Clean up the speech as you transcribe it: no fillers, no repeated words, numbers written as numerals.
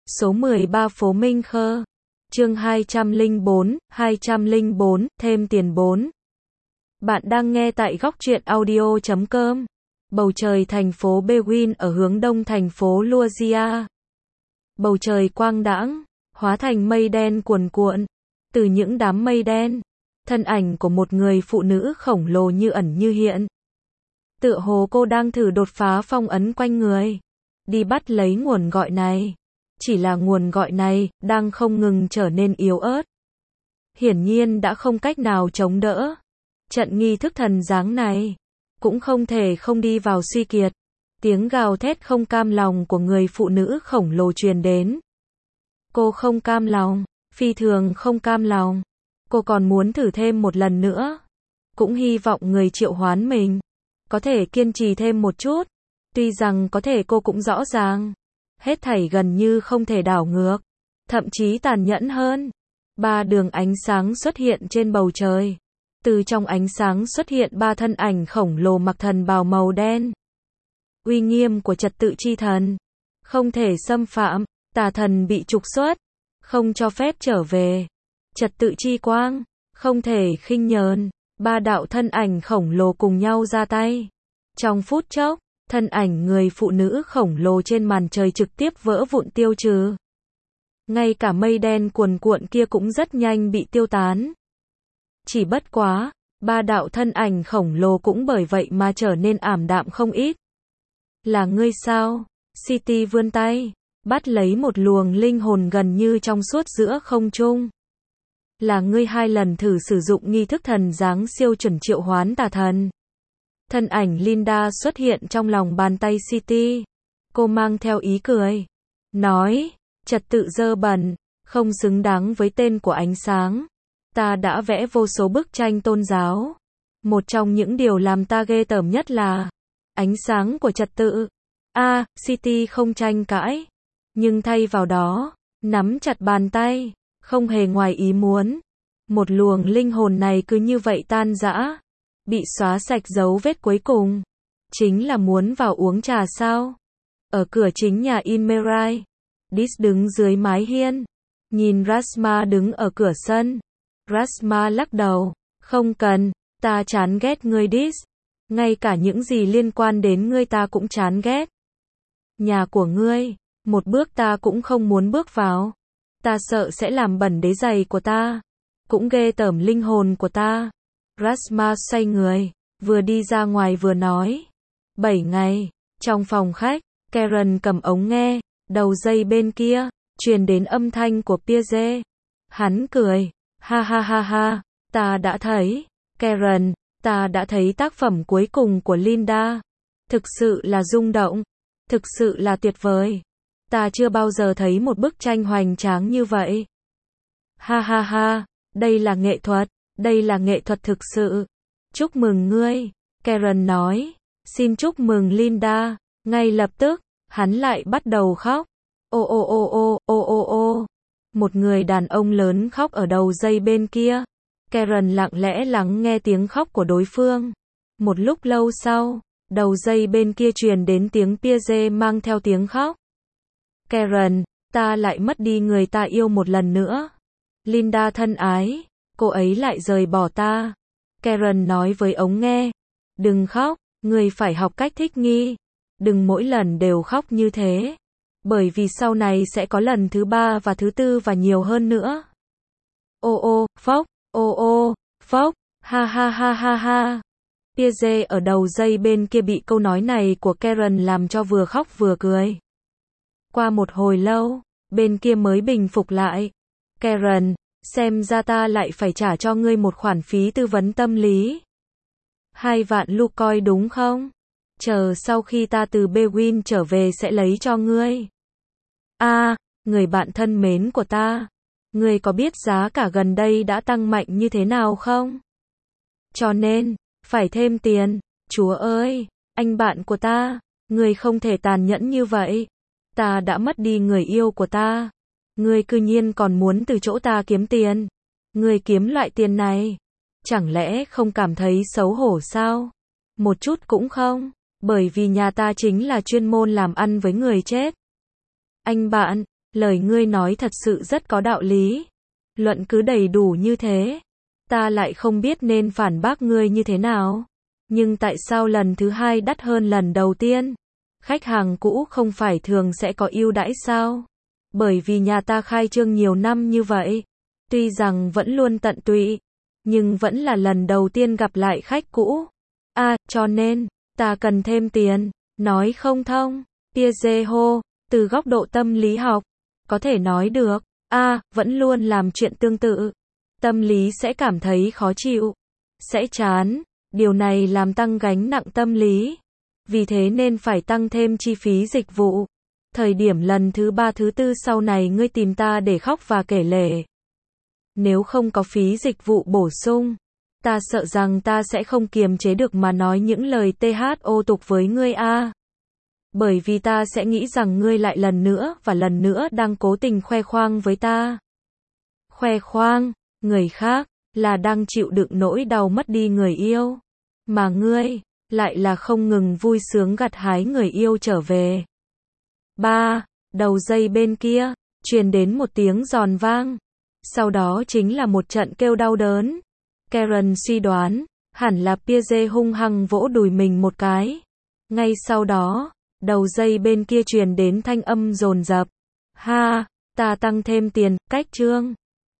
Số 13 phố Minh Khơ. Chương 204, thêm tiền 4. Bạn đang nghe tại góc truyện audio.com. Bầu trời thành phố Bewin ở hướng đông thành phố Luazia. Bầu trời quang đãng, hóa thành mây đen cuồn cuộn. Từ những đám mây đen, thân ảnh của một người phụ nữ khổng lồ như ẩn như hiện. Tựa hồ cô đang thử đột phá phong ấn quanh người, đi bắt lấy nguồn gọi này. Chỉ là nguồn gọi này đang không ngừng trở nên yếu ớt. Hiển nhiên đã không cách nào chống đỡ. Trận nghi thức thần giáng này cũng không thể không đi vào suy kiệt. Tiếng gào thét không cam lòng của người phụ nữ khổng lồ truyền đến. Cô không cam lòng, phi thường không cam lòng. Cô còn muốn thử thêm một lần nữa. Cũng hy vọng người triệu hoán mình có thể kiên trì thêm một chút. Tuy rằng có thể cô cũng rõ ràng, hết thảy gần như không thể đảo ngược, thậm chí tàn nhẫn hơn. 3 đường ánh sáng xuất hiện trên bầu trời. Từ trong ánh sáng xuất hiện 3 thân ảnh khổng lồ mặc thần bào màu đen. Uy nghiêm của trật tự chi thần không thể xâm phạm, tà thần bị trục xuất, không cho phép trở về. Trật tự chi quang không thể khinh nhờn. 3 đạo thân ảnh khổng lồ cùng nhau ra tay. Trong phút chốc, thân ảnh người phụ nữ khổng lồ trên màn trời trực tiếp vỡ vụn tiêu trừ. Ngay cả mây đen cuồn cuộn kia cũng rất nhanh bị tiêu tán. Chỉ bất quá, 3 đạo thân ảnh khổng lồ cũng bởi vậy mà trở nên ảm đạm không ít. Là ngươi sao? City vươn tay, bắt lấy một luồng linh hồn gần như trong suốt giữa không trung. Là ngươi 2 lần thử sử dụng nghi thức thần giáng siêu chuẩn triệu hoán tà thần. Thân ảnh Linda xuất hiện trong lòng bàn tay City. Cô mang theo ý cười, nói, trật tự dơ bẩn, không xứng đáng với tên của ánh sáng. Ta đã vẽ vô số bức tranh tôn giáo. Một trong những điều làm ta ghê tởm nhất là ánh sáng của trật tự. City không tranh cãi, nhưng thay vào đó, nắm chặt bàn tay, không hề ngoài ý muốn. Một luồng linh hồn này cứ như vậy tan rã, bị xóa sạch dấu vết cuối cùng. Chính là muốn vào uống trà sao? Ở cửa chính nhà Inmerai, Dis đứng dưới mái hiên, nhìn Rasma đứng ở cửa sân. Rasma lắc đầu, không cần, ta chán ghét ngươi Dis. Ngay cả những gì liên quan đến ngươi ta cũng chán ghét. Nhà của ngươi, một bước ta cũng không muốn bước vào. Ta sợ sẽ làm bẩn đế giày của ta, cũng ghê tởm linh hồn của ta. Rasma xoay người, vừa đi ra ngoài vừa nói. 7 ngày, trong phòng khách, Karen cầm ống nghe, đầu dây bên kia, truyền đến âm thanh của Pierre. Hắn cười, ha ha ha ha, ta đã thấy, Karen, ta đã thấy tác phẩm cuối cùng của Linda. Thực sự là rung động, thực sự là tuyệt vời. Ta chưa bao giờ thấy một bức tranh hoành tráng như vậy. Ha ha ha, đây là nghệ thuật, đây là nghệ thuật thực sự. Chúc mừng ngươi, Karen nói. Xin chúc mừng Linda. Ngay lập tức, hắn lại bắt đầu khóc. Ô ô ô ô, ô ô ô. Một người đàn ông lớn khóc ở đầu dây bên kia. Karen lặng lẽ lắng nghe tiếng khóc của đối phương. Một lúc lâu sau, đầu dây bên kia truyền đến tiếng Pierre mang theo tiếng khóc. Karen, ta lại mất đi người ta yêu một lần nữa. Linda thân ái, cô ấy lại rời bỏ ta. Karen nói với ống nghe. Đừng khóc, người phải học cách thích nghi. Đừng mỗi lần đều khóc như thế. Bởi vì sau này sẽ có lần thứ 3 và thứ 4 và nhiều hơn nữa. Ô ô, phốc, ô ô, phốc, ha ha ha ha ha. Pierre ở đầu dây bên kia bị câu nói này của Karen làm cho vừa khóc vừa cười. Qua một hồi lâu, bên kia mới bình phục lại. Karen, xem ra ta lại phải trả cho ngươi một khoản phí tư vấn tâm lý. 2 vạn Lucoi đúng không? Chờ sau khi ta từ Bewin trở về sẽ lấy cho ngươi. Người bạn thân mến của ta, ngươi có biết giá cả gần đây đã tăng mạnh như thế nào không? Cho nên, phải thêm tiền. Chúa ơi, anh bạn của ta, ngươi không thể tàn nhẫn như vậy. Ta đã mất đi người yêu của ta. Ngươi cư nhiên còn muốn từ chỗ ta kiếm tiền. Ngươi kiếm loại tiền này, chẳng lẽ không cảm thấy xấu hổ sao? Một chút cũng không, bởi vì nhà ta chính là chuyên môn làm ăn với người chết. Anh bạn, Lời ngươi nói thật sự rất có đạo lý. Luận cứ đầy đủ như thế, ta lại không biết nên phản bác ngươi như thế nào. Nhưng tại sao lần thứ hai đắt hơn lần đầu tiên? Khách hàng cũ không phải thường sẽ có ưu đãi sao? Bởi vì nhà ta khai trương nhiều năm như vậy, tuy rằng vẫn luôn tận tụy, nhưng vẫn là lần đầu tiên gặp lại khách cũ. Cho nên, ta cần thêm tiền. Nói không thông. Piaget hô, từ góc độ tâm lý học, có thể nói được, vẫn luôn làm chuyện tương tự. Tâm lý sẽ cảm thấy khó chịu, sẽ chán, điều này làm tăng gánh nặng tâm lý. Vì thế nên phải tăng thêm chi phí dịch vụ. Thời điểm lần thứ 3 thứ 4 sau này ngươi tìm ta để khóc và kể lể. Nếu không có phí dịch vụ bổ sung, ta sợ rằng ta sẽ không kiềm chế được mà nói những lời thô tục với ngươi Bởi vì ta sẽ nghĩ rằng ngươi lại lần nữa và lần nữa đang cố tình khoe khoang với ta. Khoe khoang, người khác, là đang chịu đựng nỗi đau mất đi người yêu. Mà ngươi, lại là không ngừng vui sướng gặt hái người yêu trở về. Đầu dây bên kia, truyền đến một tiếng giòn vang. Sau đó chính là một trận kêu đau đớn. Karen suy đoán, hẳn là Piaget hung hăng vỗ đùi mình một cái. Ngay sau đó, đầu dây bên kia truyền đến thanh âm dồn dập. Ta tăng thêm tiền, cách trương.